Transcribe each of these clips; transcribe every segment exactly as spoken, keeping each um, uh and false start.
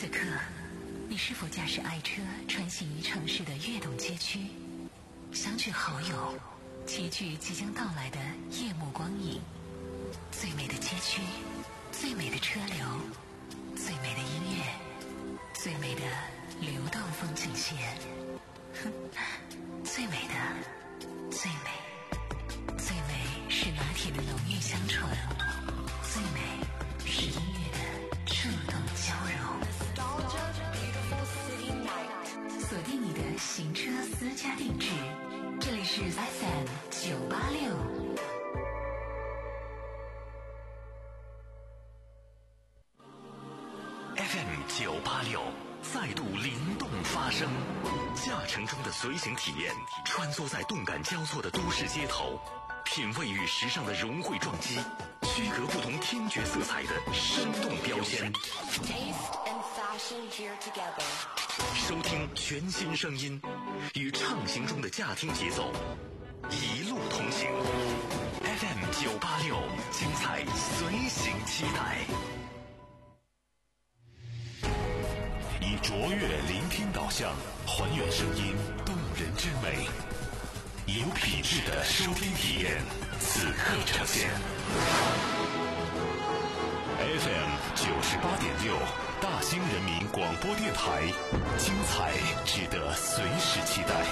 此刻，你是否驾驶爱车穿行于城市的跃动街区，相聚好友，齐聚即将到来的夜幕光影？最美的街区，最美的车流，最美的音乐，最美的流动风景线，哼，最美的，最美，最美是拿铁的浓郁香醇，最美是音乐的触动交融。锁定你的行车私家定制，这里是 F M 九八六。 F M 九八六再度灵动发声，驾乘中的随行体验，穿梭在动感交错的都市街头，品味与时尚的融汇撞击，区隔不同听觉色彩的生动标签。收听全新声音，与畅行中的驾听节奏，一路同行。F M 九八六，精彩随行期待。以卓越聆听导向，还原声音动人之美，有品质的收听体验，此刻呈现。F M 九十八点六，大兴人民广播电台，精彩值得随时期待。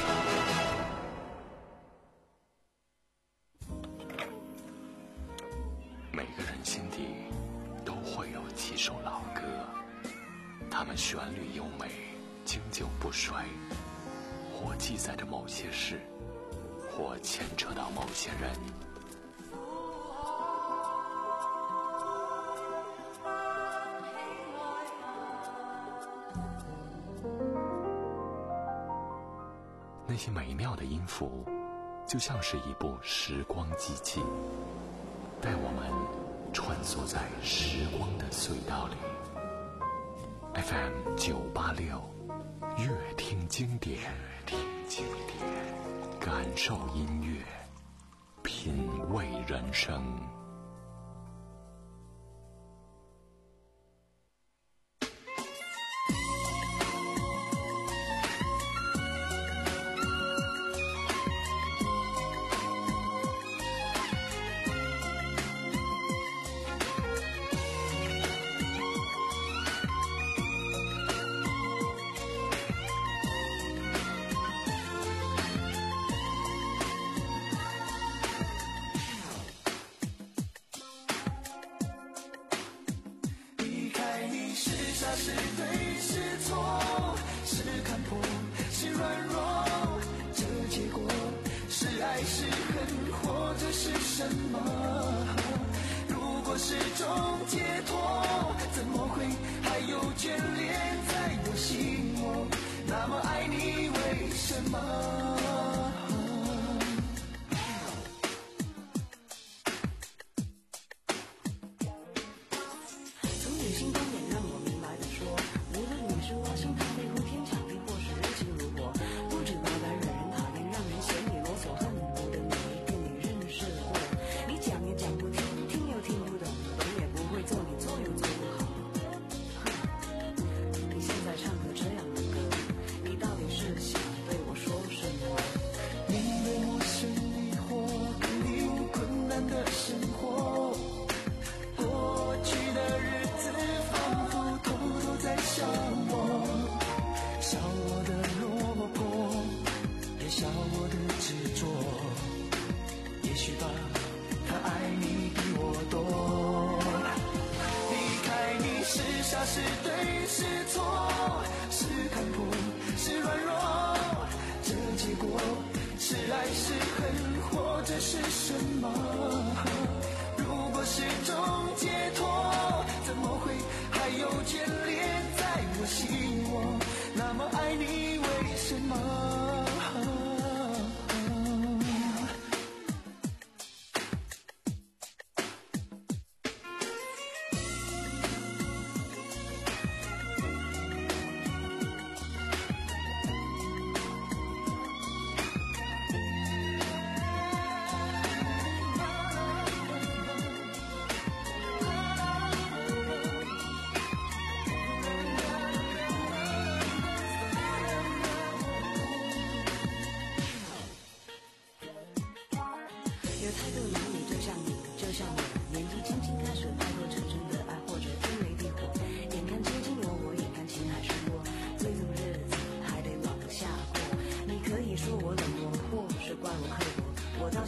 每个人心底都会有几首老歌，它们旋律优美，经久不衰，或记载着某些事，或牵扯到某些人。那些美妙的音符，就像是一部时光机器，带我们穿梭在时光的隧道里。F M 九八六，乐听经典，乐听经典，感受音乐，品味人生。 是对是错，是看破是软弱，这结果是爱是恨或者是什么？如果是种解脱，怎么会还有眷恋在我心窝？那么爱你为什么？是对是错，是看破是软弱，这结果是爱是恨或者是什么？如果是种解脱，怎么会还有眷恋在我心窝？那么爱你为什么？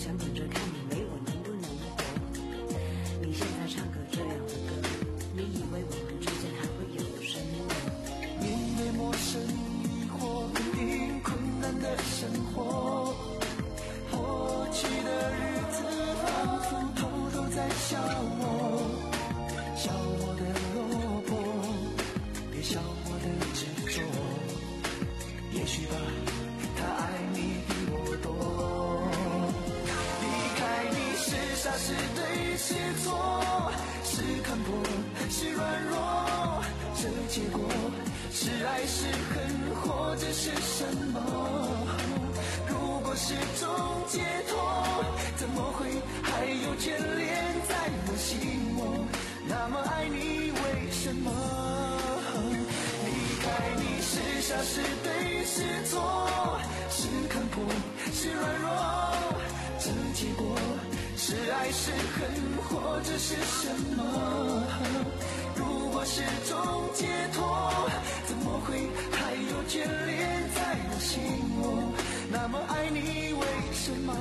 想等着看你没我能不能活。你现在唱个这样的歌，你以为我们之间还会有什么？ 面对陌生疑惑，面对困难的生活，过去的日子仿佛偷偷在笑我，笑我的落魄，别笑我的执着。也许吧，他爱你比我多。离开你是傻是对是错，是看破是软弱，这结果是爱是恨或者是什么？如果是种解脱，怎么会还有眷恋在我心窝？那么爱你为什么？离开你是傻是对是错，是看破是软弱，这结果是爱是恨或者是什么？如果是种解脱，怎么会还有眷恋在我心窝？那么爱你为什么？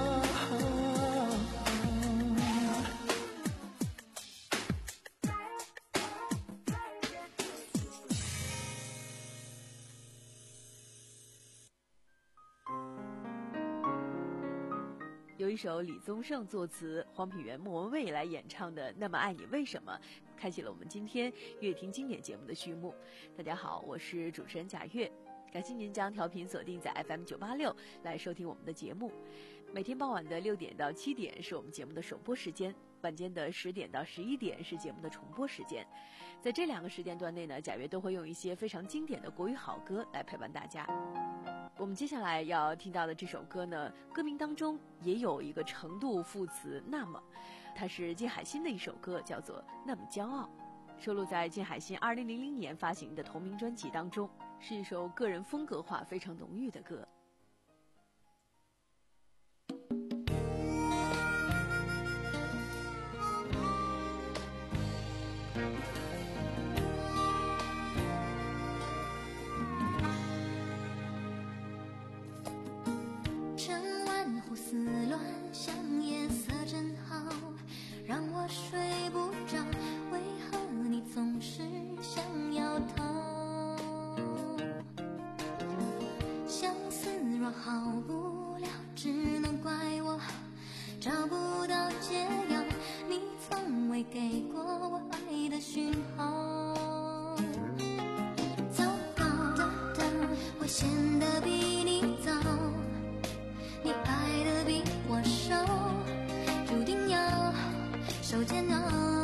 有一首李宗盛作词，黄品源、莫文蔚来演唱的《那么爱你为什么》，开启了我们今天乐听经典节目的序幕。大家好，我是主持人贾月，感谢您将调频锁定在 F M 九八六来收听我们的节目。每天傍晚的六点到七点是我们节目的首播时间，晚间的十点到十一点是节目的重播时间。在这两个时间段内呢，贾月都会用一些非常经典的国语好歌来陪伴大家。我们接下来要听到的这首歌呢，歌名当中也有一个程度副词那么，它是金海心的一首歌，叫做《那么骄傲》，收录在金海心二零零零年发行的同名专辑当中，是一首个人风格化非常浓郁的歌。 胡思乱想，夜色真好，让我睡不着。为何你总是想要逃？相思若好不了，只能怪我找不到解药。你从未给过我爱的讯号。糟糕，我显得比你早。你爱的比我少，注定要受煎熬。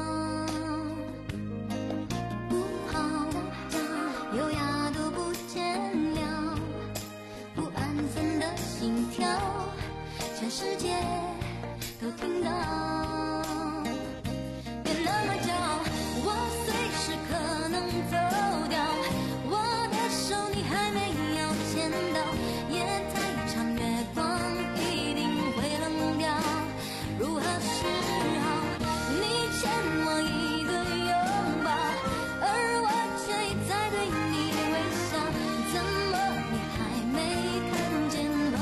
不好，优雅都不见了，不安分的心跳，全世界都听到。别那么骄傲，我随时可能走掉，我的手你还没有牵到，夜太长，月光一定会冷掉。如何是好？你欠我一个拥抱，而我却一再对你微笑，怎么你还没看见我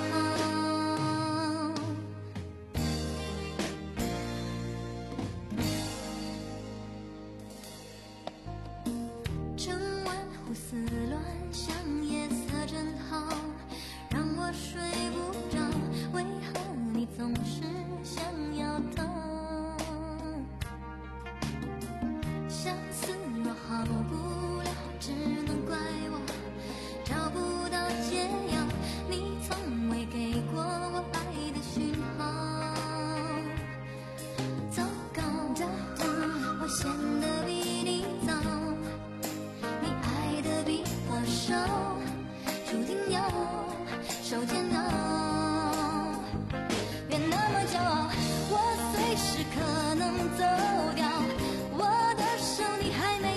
的好？整晚胡思乱想，夜色真好，让我睡不着。为何你总是想要逃？相思若好不了，只能怪我找不到解药。你从未给过我爱的讯号。糟糕，我显得比你早，你爱的比我少，注定要受煎熬。别那么骄傲，我随时可能走掉，我的手你还没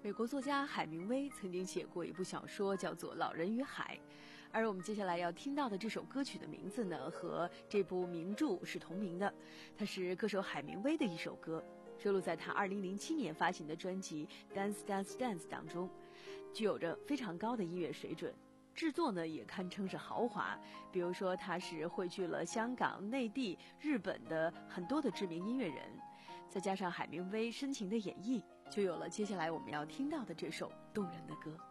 美国作家海明威曾经写过一部小说，叫做《老人与海》，而我们接下来要听到的这首歌曲的名字呢，和这部名著是同名的，它是歌手海明威的一首歌，收录在他二零零七年发行的专辑《Dance Dance Dance》当中，具有着非常高的音乐水准。制作呢也堪称是豪华，比如说他是汇聚了香港、内地、日本的很多的知名音乐人，再加上海明威深情的演绎，就有了接下来我们要听到的这首动人的歌。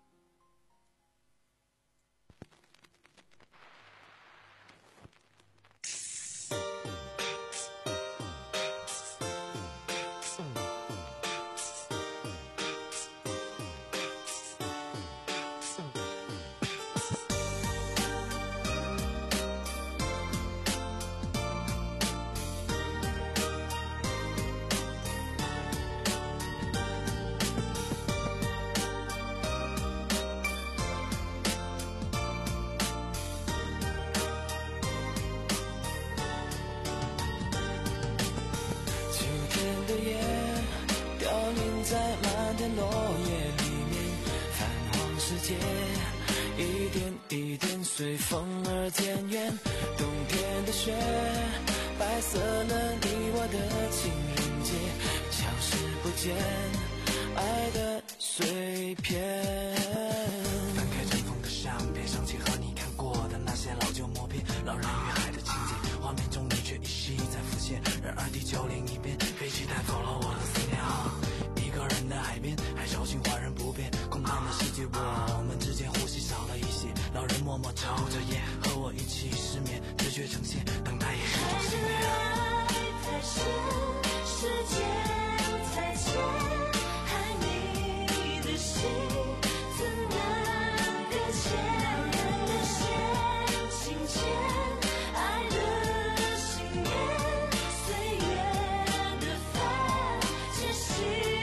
在漫天落叶里面，泛黄世界一点一点随风而渐远。冬天的雪白色了你我的情人节，消失不见爱的碎片。翻开尘封的相片，想起和你看过的那些老旧默片，老人与海的情节，画面中你却依稀在浮现。然而地球另一边，飞机带走了我的思念啊。人的海边，海潮性焕然不变，空荡的世界，我们之间呼吸少了一些。老人默默抽着烟，和我一起失眠，直觉呈现，等待也是种信念。爱太深，时间太浅，爱你的心怎能搁浅？人的线轻牵，爱的信念，岁月的帆，渐行。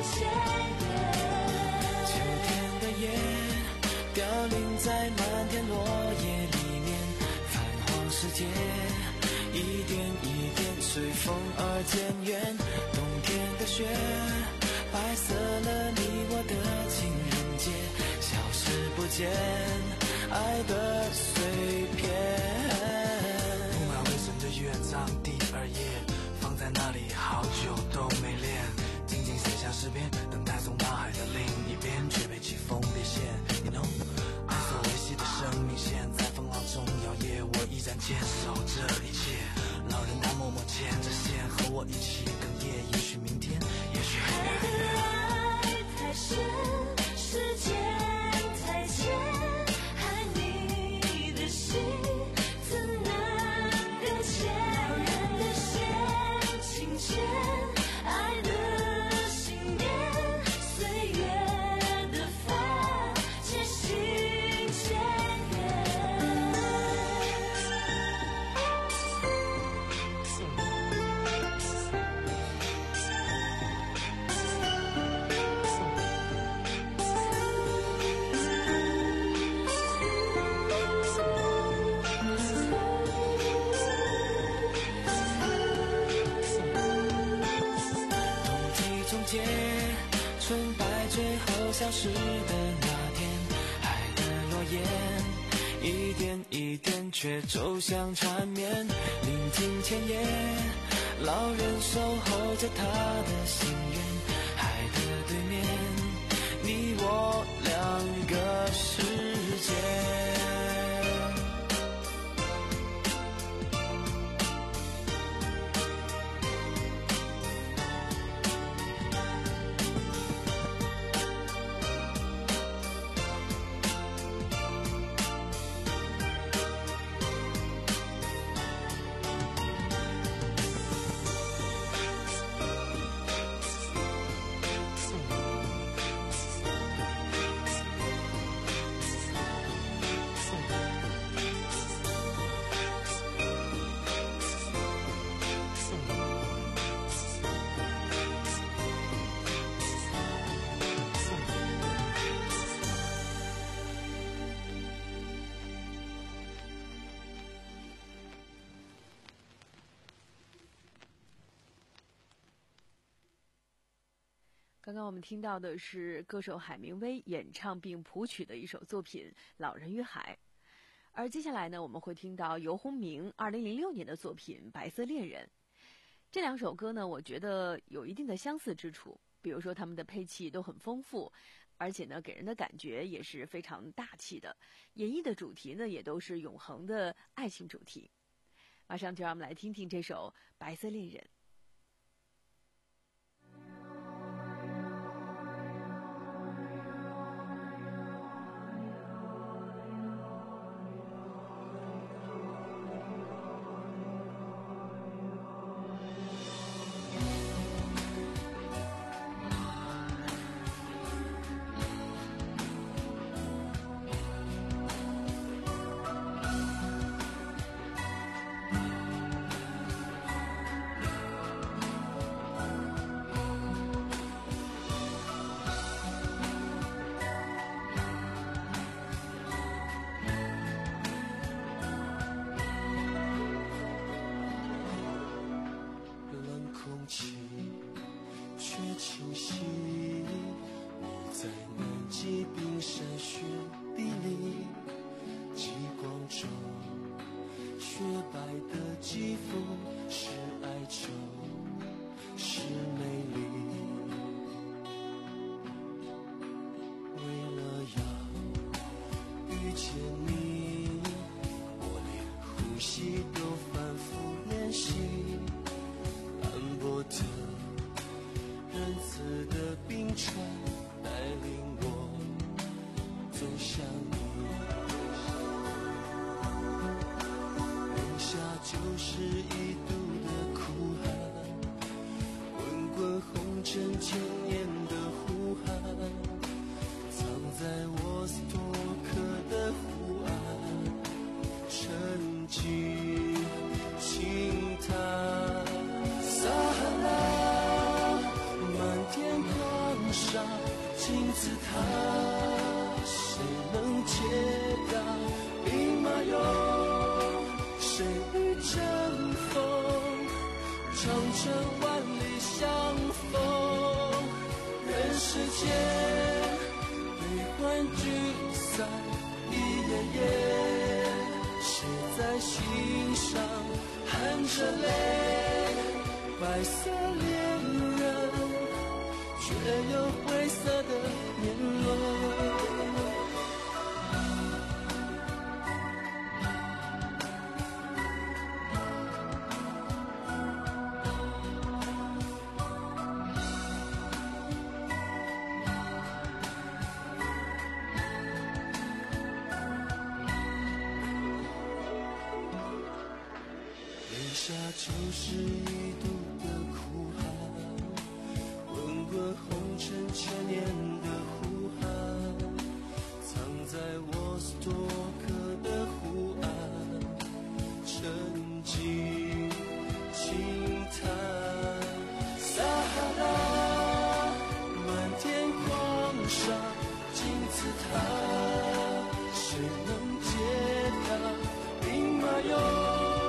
秋天的叶凋零在漫天落叶里面，泛黄世界一点一点随风而渐远。冬天的雪白色了你我的情人节，消失不见爱的碎片。布满灰尘的乐章第二页，放在那里好久都没练。写下诗篇，等待从大海的另一边，却被季风裂线。You know， 爱所维系的生命线，在风浪中摇曳，我依然坚守这一切。老人他默默牵着线，和我一起哽咽。也许明天，也许还远。爱太深，时间太浅，爱你的心怎能搁浅？人的线轻牵，爱的。春白最后消失的那天，海的落叶一点一点却走向缠绵。临近前夜，老人守候着他的心愿，海的对面，你我两个世界。 刚刚我们听到的是歌手海明威演唱并谱曲的一首作品《老人与海》，而接下来呢，我们会听到游鸿明二零零六年的作品《白色恋人》。这两首歌呢，我觉得有一定的相似之处，比如说他们的配器都很丰富，而且呢，给人的感觉也是非常大气的，演绎的主题呢，也都是永恒的爱情主题。马上就让我们来听听这首《白色恋人》。 就是一度的哭喊，滚滚红尘千年的呼喊，藏在沃斯托克的湖岸，沉寂轻叹。撒哈拉，满天狂沙，金字塔，谁能解答？兵马俑。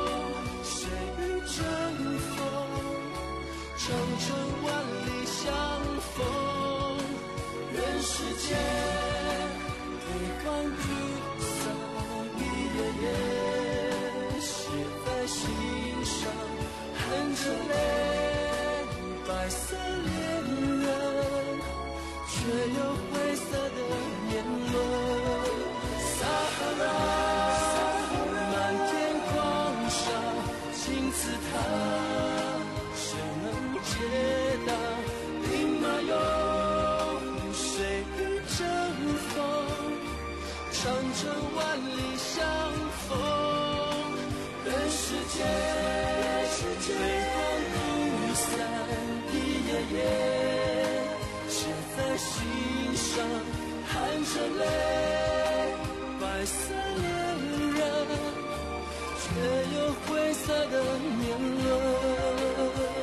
长城万里相逢，人世间悲欢聚散一页页写在心上，含着泪，白色恋人，却有灰色的年轮。撒哈拉，满天狂沙，金字塔。解答兵马俑，谁与争锋？长城万里相逢，人世间悲欢不散，一页页写在心上，含着泪，白色恋人，却有灰色的年轮。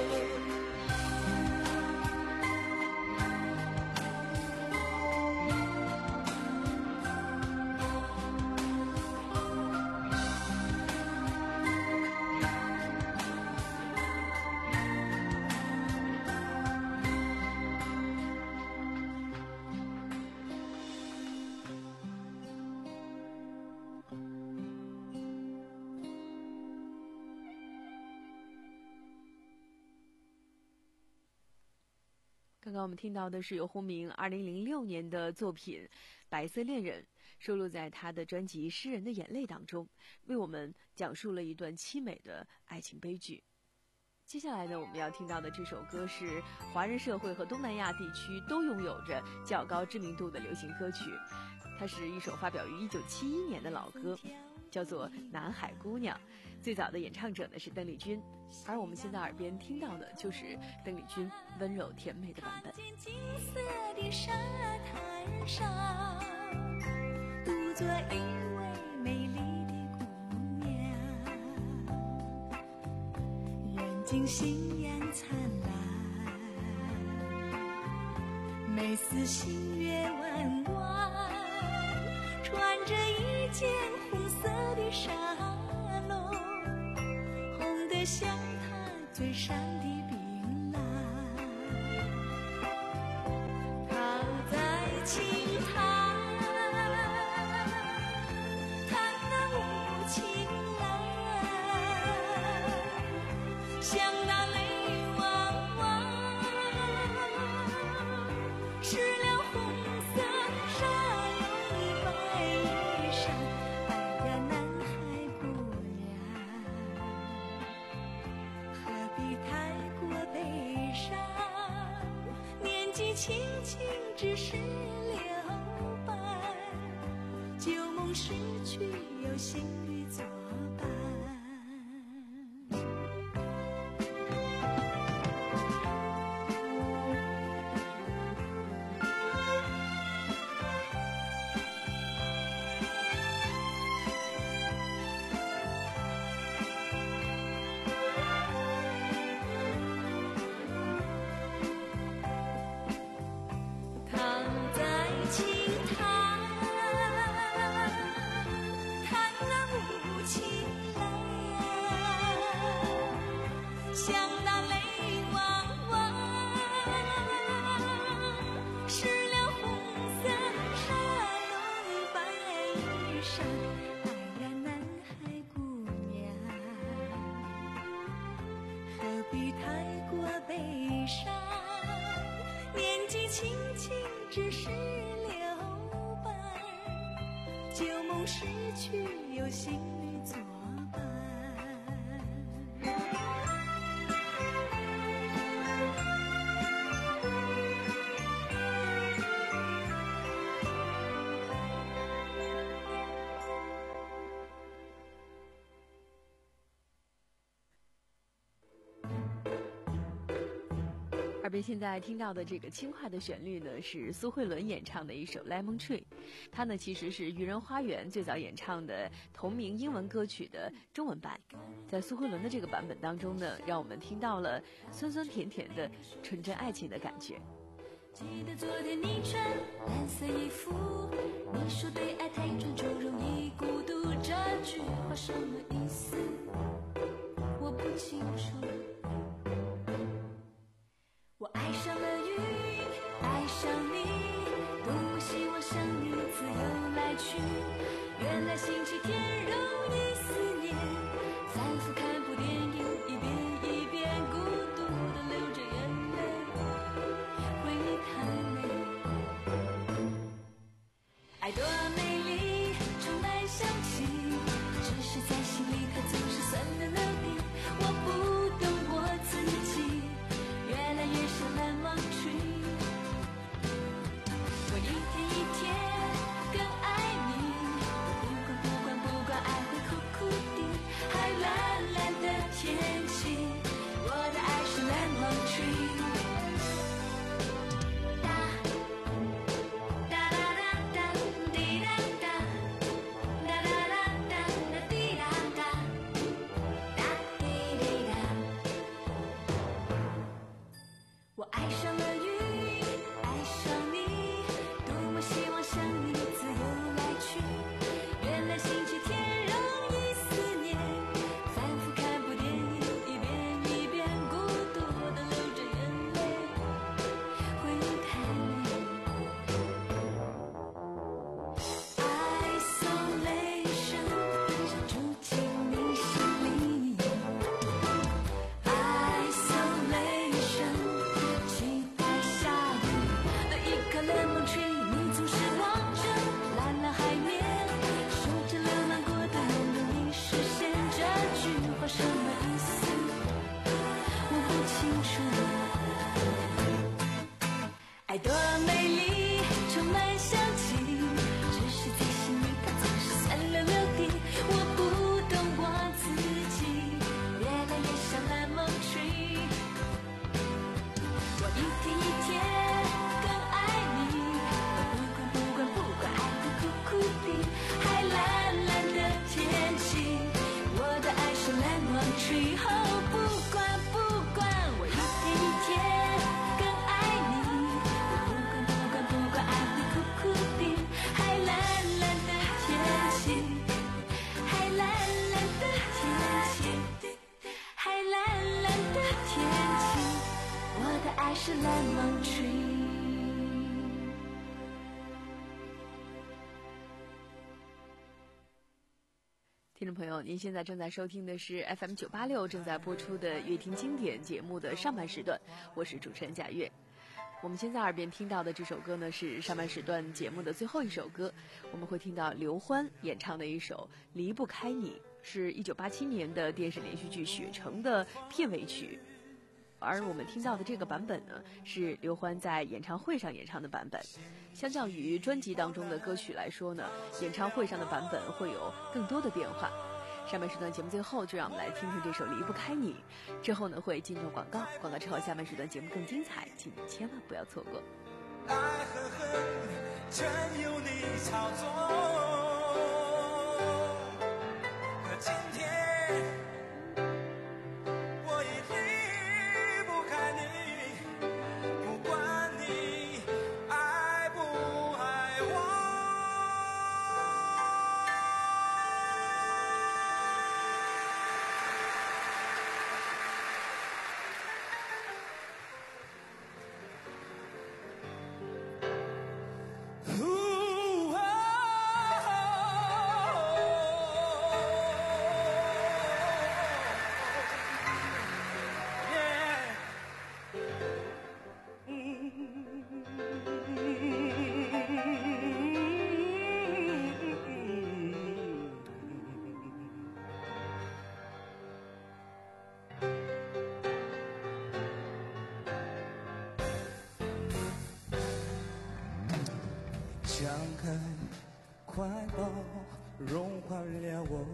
我们听到的是由洪明二零零六年的作品《白色恋人》，收录在他的专辑《诗人的眼泪》当中，为我们讲述了一段凄美的爱情悲剧。接下来呢，我们要听到的这首歌是华人社会和东南亚地区都拥有着较高知名度的流行歌曲，它是一首发表于一九七一年的老歌，叫做《南海姑娘》。最早的演唱者呢是邓丽君，而我们现在耳边听到的就是邓丽君温柔甜美的版本。 金色的沙滩上，独坐一位美丽的姑娘，眼睛星眼灿烂，眉似新月弯弯，穿着一件红色的纱笼，红得像她嘴上的槟榔，靠在青滩，看那无情蓝，像那泪汪汪，湿了红色纱绒白衣裳。哎呀，南海姑娘，何必太过悲伤？年纪轻轻只是留伴，旧梦逝去有新侣作伴。躺在青滩，看那无情蓝，像那泪汪汪，湿了红色纱绒白衣裳。哎呀，南海姑娘，何必太过悲伤？年纪轻轻只是留伴，旧梦逝去有新侣作伴。 耳边现在听到的这个轻快的旋律呢，是苏慧伦演唱的一首《Lemon Tree》，它呢其实是渔人花园最早演唱的同名英文歌曲的中文版。在苏慧伦的这个版本当中呢，让我们听到了酸酸甜甜的纯真爱情的感觉。 记得昨天你穿蓝色衣服，你说对爱太专注容易孤独，这句话什么意思？我不清楚。我爱上了云，爱上你，多希望像你自由来去。原来星期天容易思念，反复看部电影，一遍一遍孤独地流着眼泪，回忆太美。爱多美丽，充满香气，只是在心里它总是酸的难听。我不懂我自己，越来越像蓝忘tree。我一天一天更爱你， 听众朋友，您现在正在收听的是 F M 九八六正在播出的乐听经典节目的上半时段，我是主持人贾月。我们现在耳边听到的这首歌呢，是上半时段节目的最后一首歌，我们会听到刘欢演唱的一首《离不开你》，是一九八七年的电视连续剧《雪城》的片尾曲。而我们听到的这个版本呢，是刘欢在演唱会上演唱的版本。相较于专辑当中的歌曲来说呢，演唱会上的版本会有更多的变化。上半时段节目最后，就让我们来听听这首《离不开你》。之后呢，会进入广告，广告之后下半时段节目更精彩，请你千万不要错过。 爱和恨全由你操纵，可今天我已离不开你，不管你爱不爱我。张开怀抱，融化了我，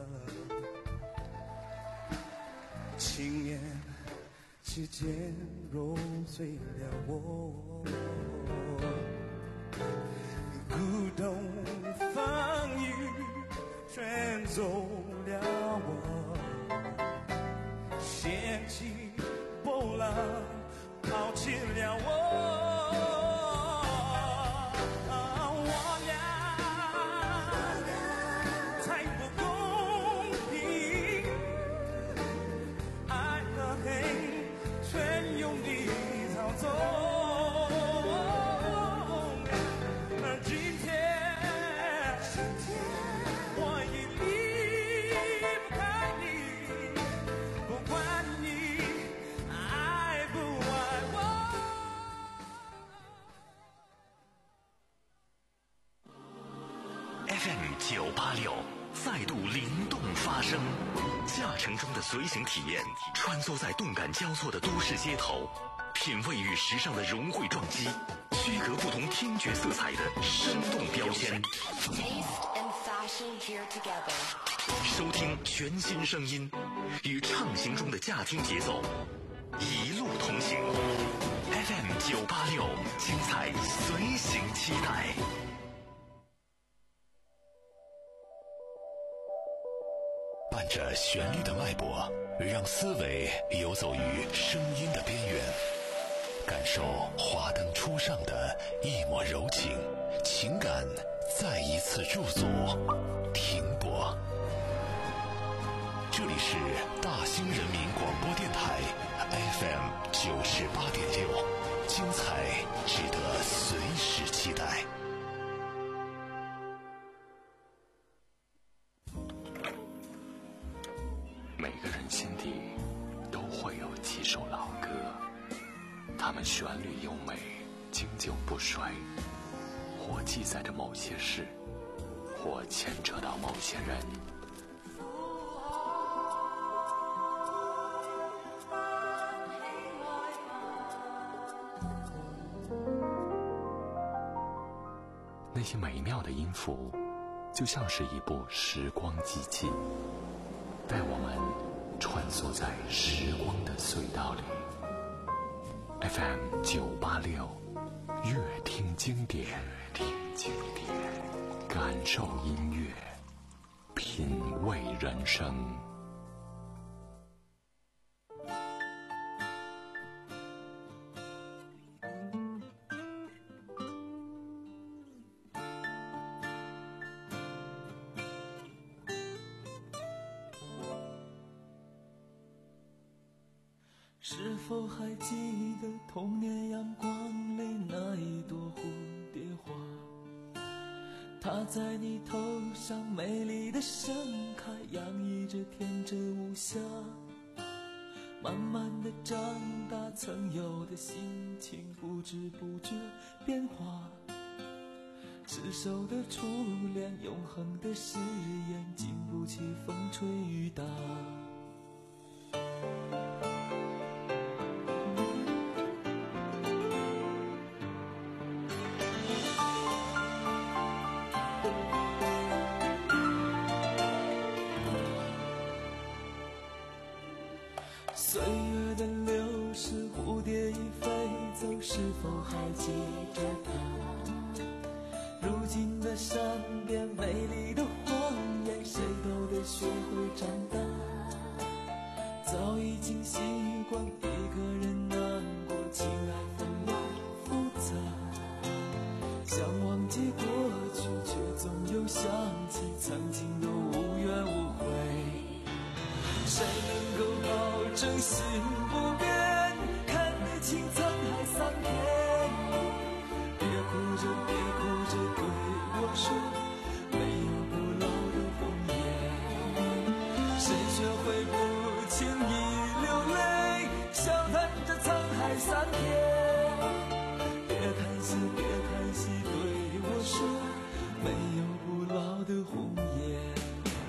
情面之间揉碎了我，鼓动风雨卷走了我，掀起波浪抛弃了我。 F M 九八六再度灵动发声，驾乘中的随行体验，穿梭在动感交错的都市街头，品味与时尚的融汇撞击，区隔不同听觉色彩的生动标签。收听全新声音，与畅行中的驾听节奏，一路同行。F M 九八六，精彩随行期待。伴着旋律的脉搏，让思维游走于声音的边缘，感受华灯初上的一抹柔情，情感再一次驻足停泊。这里是大兴人民广播电台 F M 九十八点六，精彩值得随时期待。 每个人心底都会有几首老歌，它们旋律优美，经久不衰，或记载着某些事，或牵扯到某些人。那些美妙的音符，就像是一部时光机器，带我们穿梭在时光的隧道里。 F M 九八六，乐听经典，听经典，感受音乐，品味人生。 是否还记得童年阳光里那一朵蝴蝶花， 它在你头上美丽的盛开，洋溢着天真无瑕。慢慢的长大，曾有的心情不知不觉变化。执手的初恋，永恒的誓言，经不起风吹雨打。岁月的流逝，蝴蝶已飞走，是否还记着它？如今的山边，美丽的荒野，谁都得学会长大。早已经习惯一个人难过，情爱纷乱复杂。想忘记过去，却总又想起曾经的无怨无悔。谁能够保证心不变，看得清沧海桑田？别哭着别哭着对我说，没有不老的红颜。谁学会不轻易流泪，笑谈着沧海桑田？别叹息别叹息对我说，没有不老的红颜。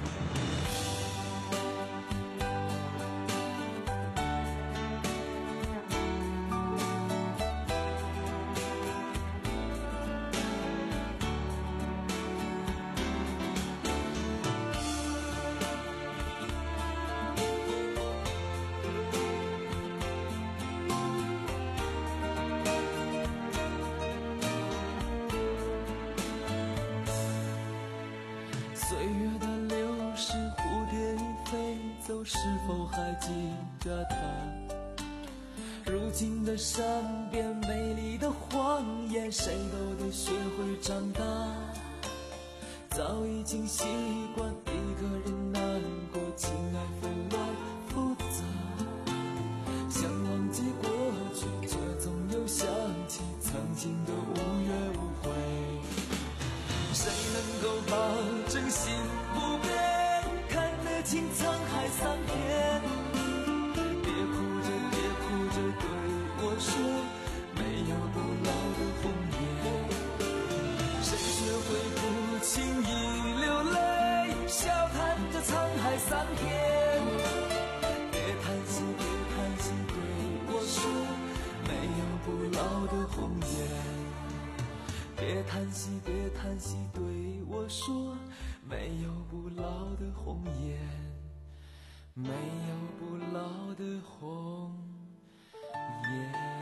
岁月的流逝，蝴蝶已飞走，是否还记着它？如今的山边，美丽的荒野，谁都得学会长大。早已经习惯一个人难过，情爱纷乱复杂。想忘记过去，却总又想起曾经的无怨无悔。谁能够保证心不变，看得清沧海桑田？别哭着别哭着对我说，没有不老的红颜。谁学会不轻易流泪，笑谈着沧海桑田？别叹息别叹息对我说，没有不老的红颜。别叹息别叹息对我说，没有不老的红颜，没有不老的红颜。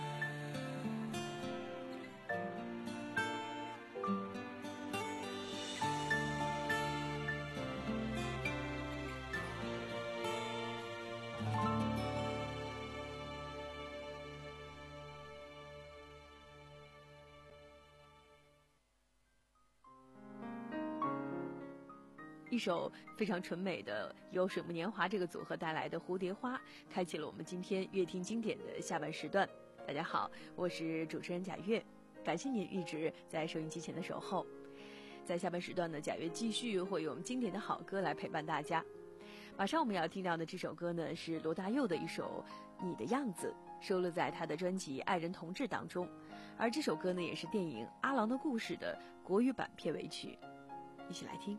一首非常纯美的由水木年华这个组合带来的《蝴蝶花》，开启了我们今天乐听经典的下半时段。大家好，我是主持人贾月，感谢您一直在收音机前的守候。在下半时段呢，贾月继续会用经典的好歌来陪伴大家。马上我们要听到的这首歌呢，是罗大佑的一首《你的样子》，收录在他的专辑《爱人同志》当中。而这首歌呢，也是电影《阿郎的故事》的国语版片尾曲，一起来听。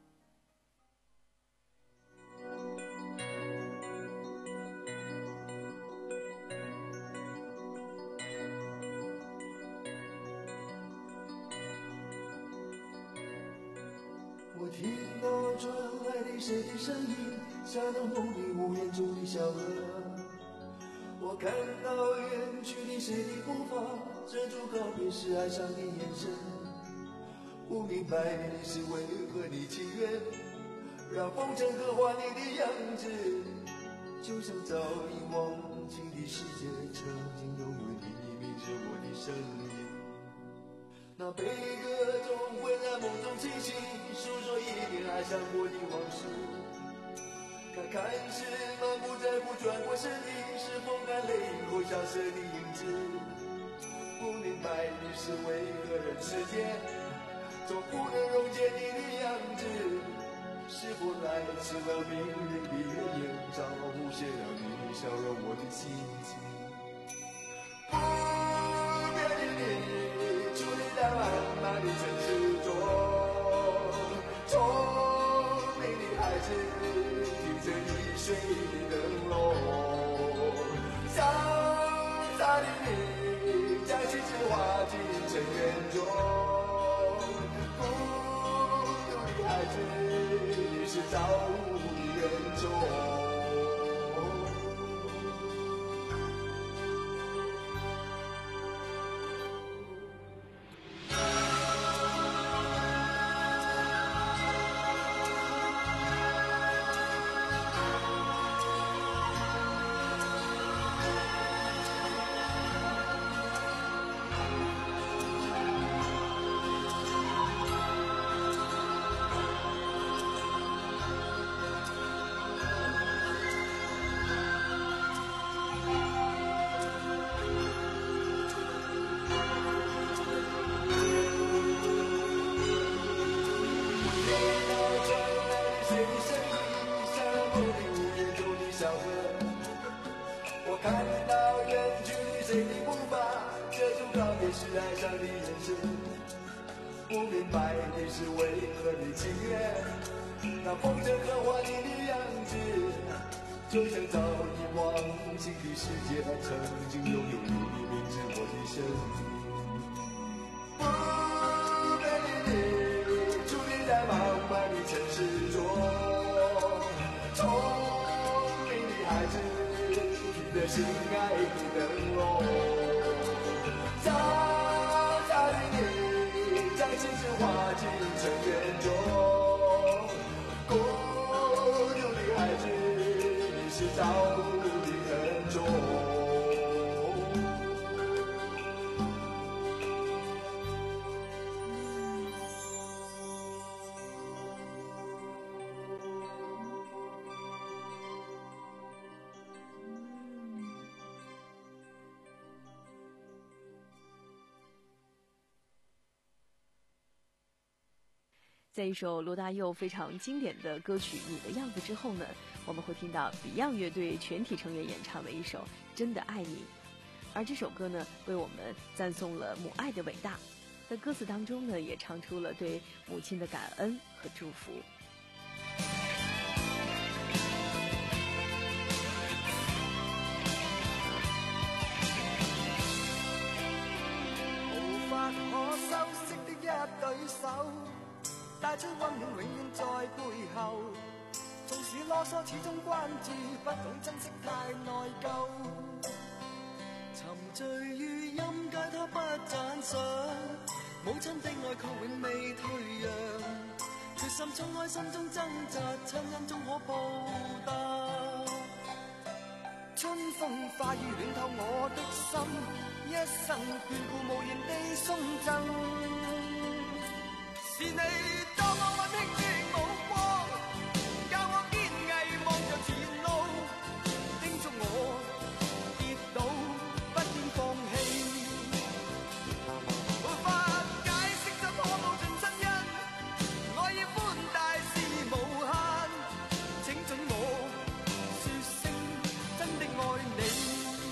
我听到传来的谁的声音，像那梦里屋檐中的小河。我看到远去的谁的步伐，遮住告别时哀伤的眼神。不明白的是为何你情愿让风尘刻画你的样子，就像早已忘情的世界，曾经拥有你明着我的声音。那悲歌中会在梦中清醒，诉说一点爱上过的往事。看看是满不在乎转过身体，是风干泪后消失的影子。不明白的是为何人世间总不能让成了明媚的眼罩，写了你笑容我的心情。不变的你，伫立在漫漫的城市中，聪明的孩子，听着易碎的灯笼，潇洒的你，将心事化进尘缘中。孤独的孩子，你是造物的恩宠。看到远去谁的步伐，这种告别是爱上的眼神。不明白你是为何的情愿，那风筝和花你的样子，就像早已忘情的世界，曾经拥有你的名字，我的生命。不美丽的伫立在茫茫的城市中，聪明的孩子。心爱的灯笼，潇洒的你，将心事化进尘缘中。孤独的孩子，你是造物的恩宠。 在一首罗大佑非常经典的歌曲《你的样子》之后呢，我们会听到 Beyond 乐队全体成员演唱的一首《真的爱你》，而这首歌呢，为我们赞颂了母爱的伟大，在歌词当中呢，也唱出了对母亲的感恩和祝福。 無法可修飾的一對手，帶出溫暖永遠在背後，縱使囉嗦始終關注，不懂珍惜太內疚，沉醉於音階他不讚賞，母親的愛卻永未退讓，決心衝開心中掙扎，親恩終可報答，春風化雨暖透我的心，一生眷顧無言地送贈，是你多麼溫馨的目光，教我堅毅望着前路，叮囑我跌倒不應放棄，無法解釋怎可報盡親恩，愛意寬大是無限，請准我說聲真的愛你。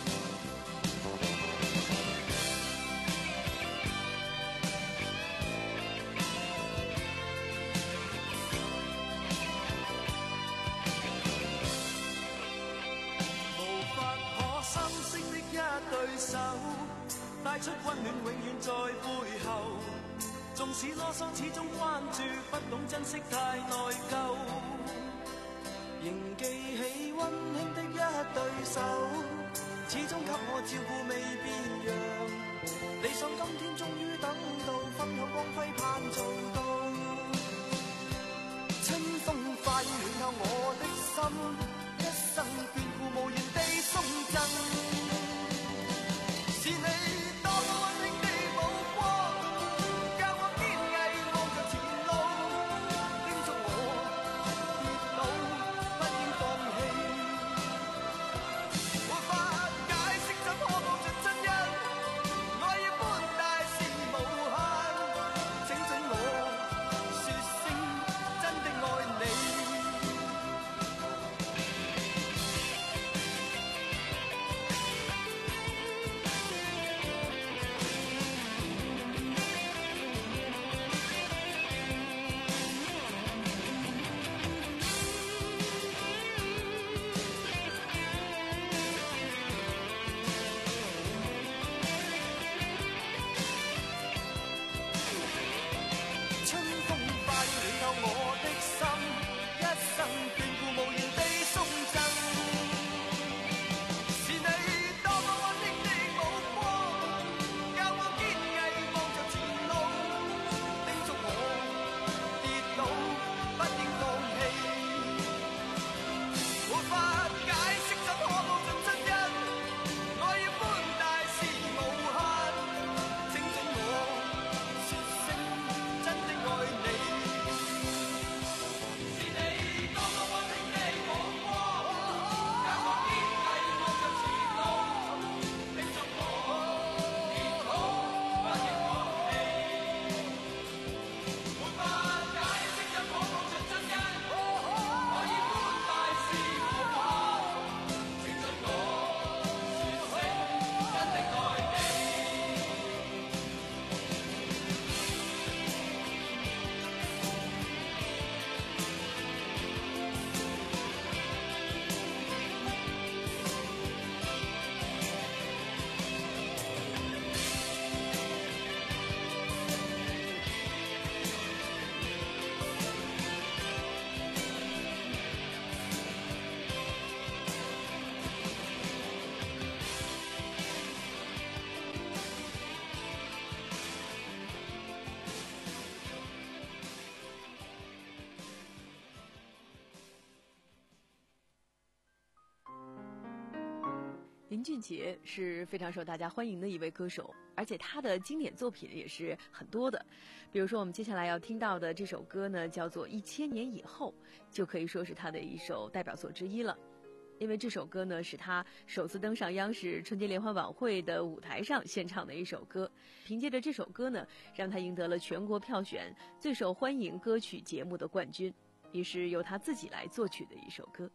對手帶出溫暖永遠在背後，縱使囉嗦始終關注，不懂珍惜太內疚，仍記起溫馨的一對手，始終給我照顧未變樣，理想今天終於等到，分享光輝盼做到，春風化雨暖透我的心，一生眷顧無言地送贈，是你多麼溫馨的目光，教我堅毅望着前路，叮囑我跌倒不應放棄，無法解釋怎可報盡親恩，愛意寬大是無限，請准我說聲真的愛你。 林俊杰是非常受大家欢迎的一位歌手，而且他的经典作品也是很多的。比如说我们接下来要听到的这首歌呢，叫做《一千年以后》，就可以说是他的一首代表作之一了。因为这首歌呢，是他首次登上央视春节联欢晚会的舞台上献唱的一首歌。凭借着这首歌呢，让他赢得了全国票选最受欢迎歌曲节目的冠军，也是由他自己来作曲的一首歌。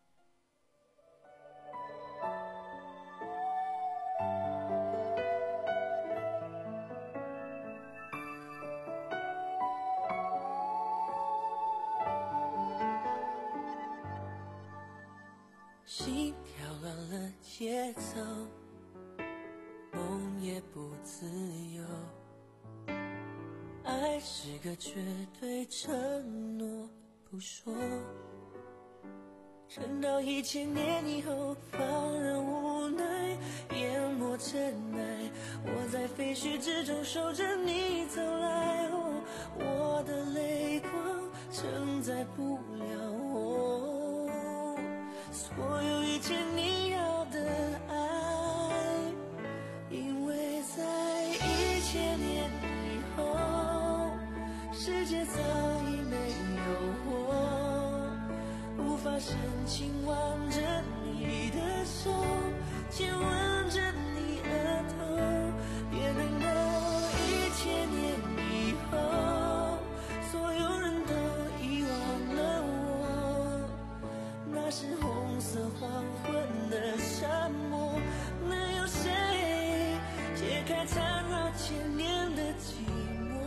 心跳乱了节奏，梦也不自由。爱是个绝对承诺不说，撑到一千年以后，放任无奈淹没尘埃。我在废墟之中守着你走来，哦，我的泪光承载不了我所有一切你要的爱，因为在一千年以后，世界早已没有我，无法深情挽着你的手，亲吻着你额头，别等到一千年以后，所有人都遗忘了我，那是红色黄昏的沙漠，能有谁解开缠绕千年的寂寞？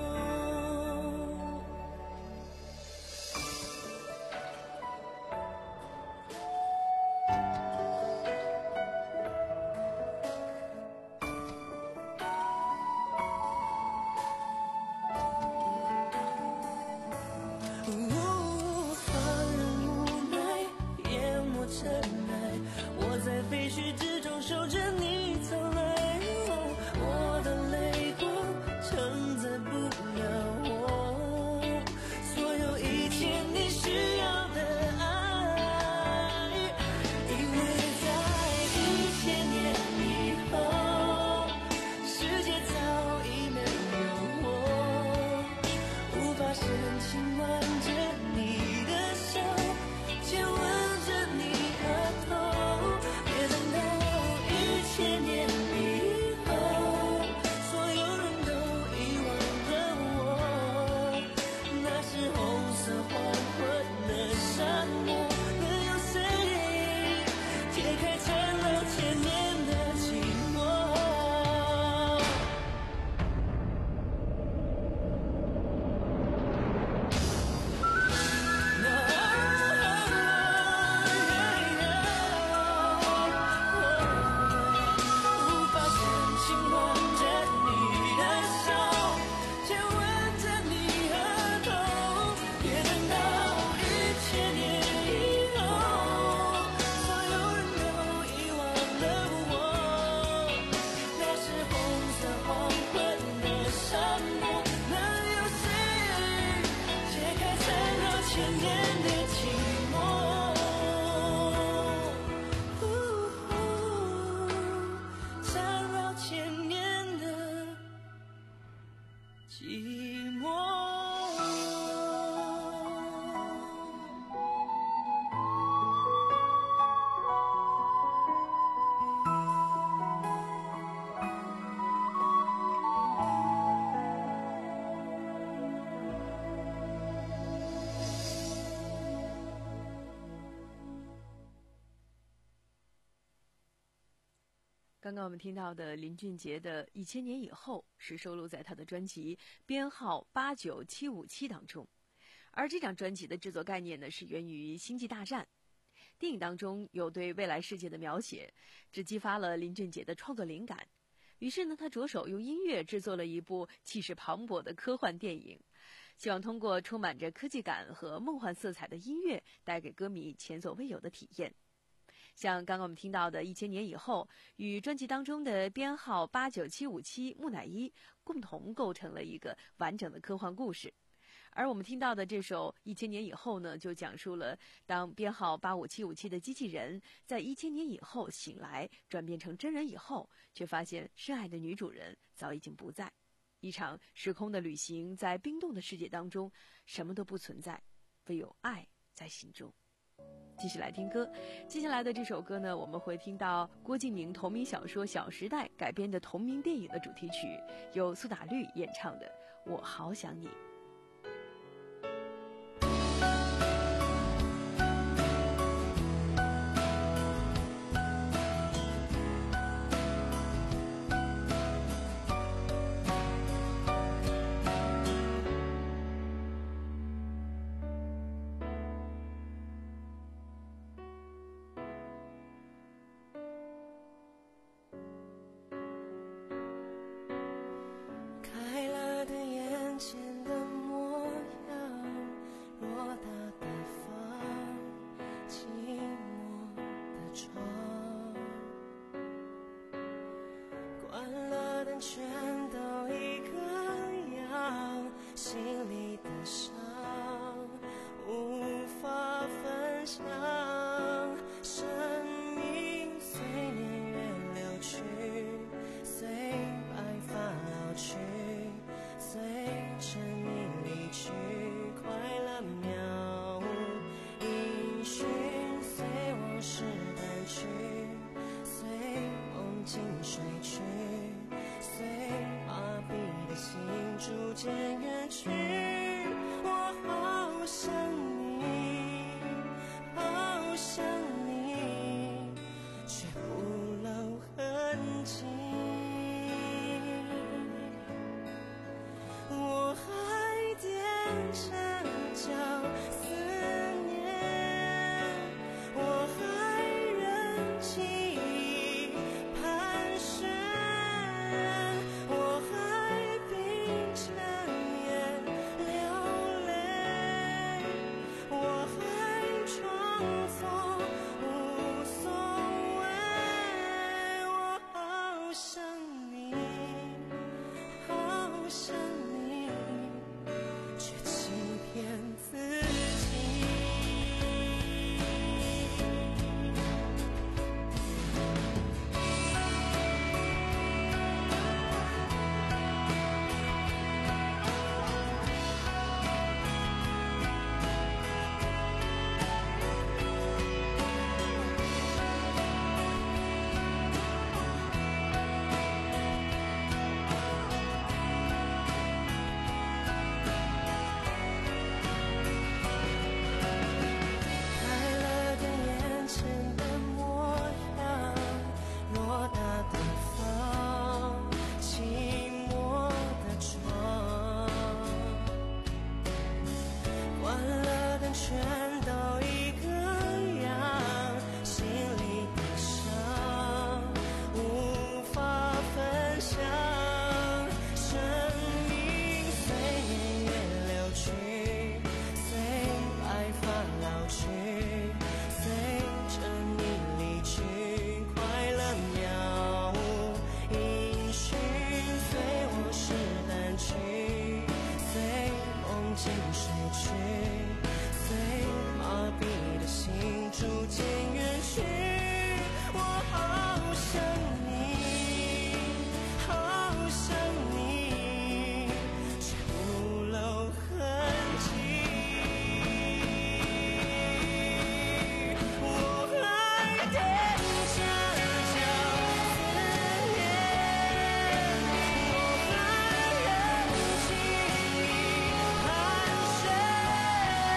废墟之中守着你走来，哦，我的泪光承载不了我所有一切你需要的爱，因为在一千年以后，世界早已没有我，无法深情挽着你的手，亲吻着你额头，千年以后，所有人都遗忘了我，那是红色黄昏的沙漠，能有谁解开缠绕千年的寂寞？ 刚刚我们听到的林俊杰的《一千年以后》是收录在他的专辑编号八九七五七当中，而这张专辑的制作概念呢是源于《星际大战》电影当中有对未来世界的描写，这激发了林俊杰的创作灵感。于是呢，他着手用音乐制作了一部气势磅礴的科幻电影，希望通过充满着科技感和梦幻色彩的音乐，带给歌迷前所未有的体验。像刚刚我们听到的《一千年以后》与专辑当中的编号八九七五七木乃伊共同构成了一个完整的科幻故事， 而我们听到的这首《一千年以后》呢，就讲述了当编号八五七五七的机器人在一千年以后醒来，转变成真人以后，却发现深爱的女主人早已经不在。一场时空的旅行，在冰冻的世界当中，什么都不存在，唯有爱在心中。继续来听歌，接下来的这首歌呢，我们会听到郭敬明同名小说《小时代》改编的同名电影的主题曲，由苏打绿演唱的《我好想你》。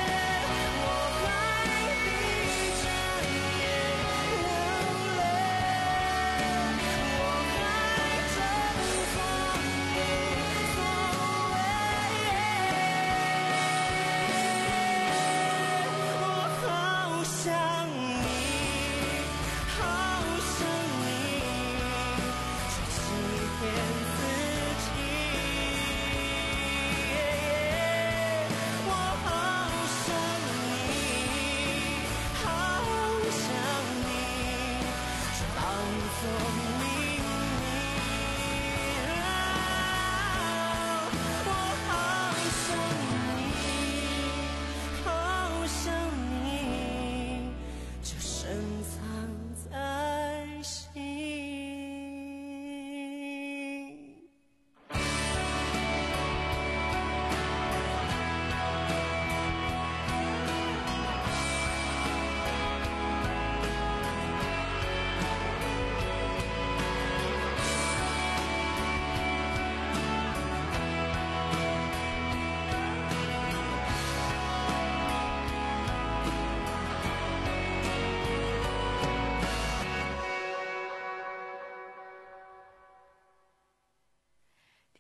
流泪。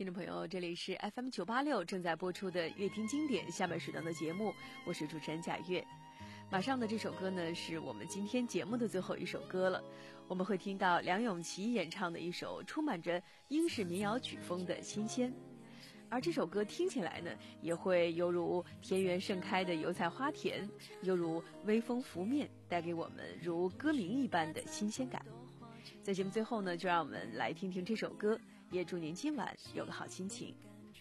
听众朋友，这里是 F M 九八六正在播出的《乐听经典》下半时段的节目，我是主持人贾月。马上的这首歌呢，是我们今天节目的最后一首歌了。我们会听到梁咏琪演唱的一首充满着英式民谣曲风的《新鲜》，而这首歌听起来呢，也会犹如田园盛开的油菜花田，犹如微风拂面，带给我们如歌名一般的新鲜感。在节目最后呢，就让我们来听听这首歌，也祝您今晚有个好心情。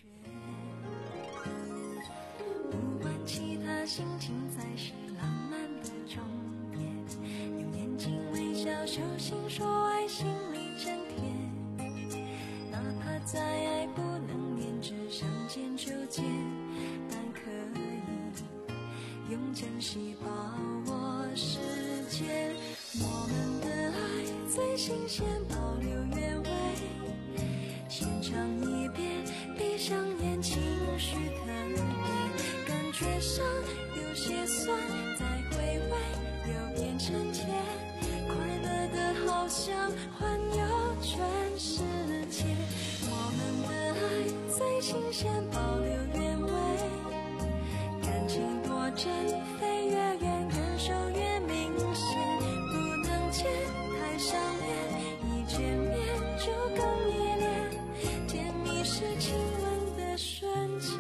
不管其他心情才是浪漫的终点，用眼睛微笑手心说爱，心里真甜。哪怕再爱不能连着相见就见，但可以用珍惜把握时间。我们的爱最新鲜，保留原味，先尝一遍，闭上眼，情绪特别，感觉上有些酸，再回味又变成甜，快乐的好像环游全世界。我们的爱最新鲜，保留原味，感情多真，飞越远，感受越明显，不能见太想念，一见面就更依恋，甜蜜是亲吻的瞬间。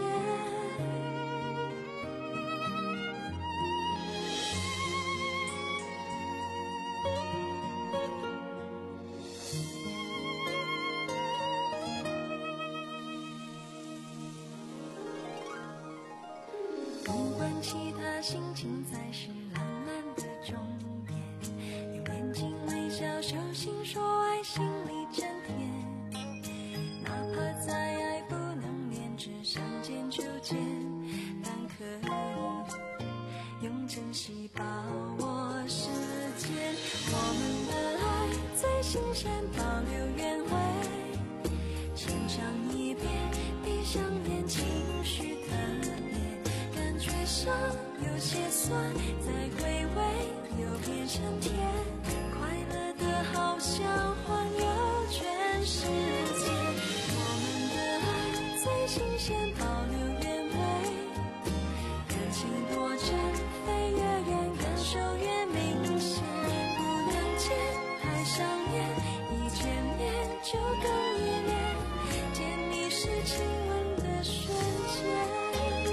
不管其他心情才是浪漫的终点，用眼睛微笑手心说爱，心里真甜。哪怕再爱不能连着相见就见，但可以用珍惜把握时间。我们的爱最新鲜，保留原味，先尝一遍，闭上眼，情绪特别，感觉上有些酸，再回味又变成甜，快乐的好像环游全世界。我们的爱最新鲜，保留原味，感情多真，飞越远，感受越明显，不能见还想念，一见面就更依恋，甜蜜是亲吻的瞬间。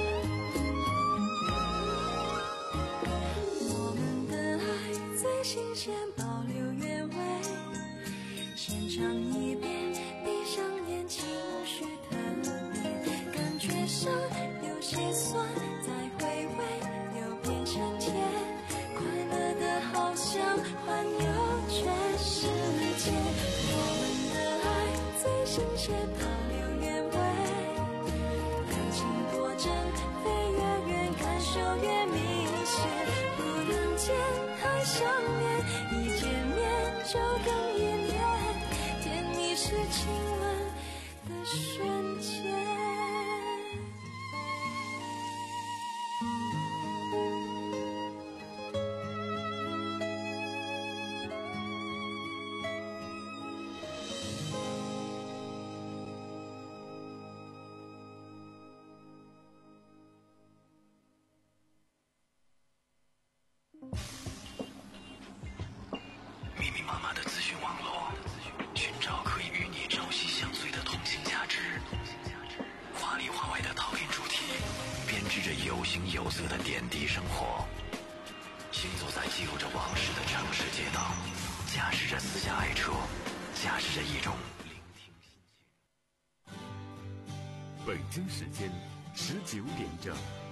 我们的爱最新鲜，保留原味，先尝一遍，闭上眼，情绪特别，感觉上有些酸，再回味又变成甜，快乐的好像环游全世界。我们的爱最新鲜，保留原味，感情多真，飞越远，感受越明显，不能见还想念，一见面就更依恋，甜蜜是亲吻的瞬间。 密密麻麻的资讯网络，寻找可以与你朝夕相随的同性价值。华里华外的讨论主题，编织着有形有色的点滴生活。行走在记录着往事的城市街道，驾驶着私家爱车，驾驶着一种聆听心情。 北京时间十九点整。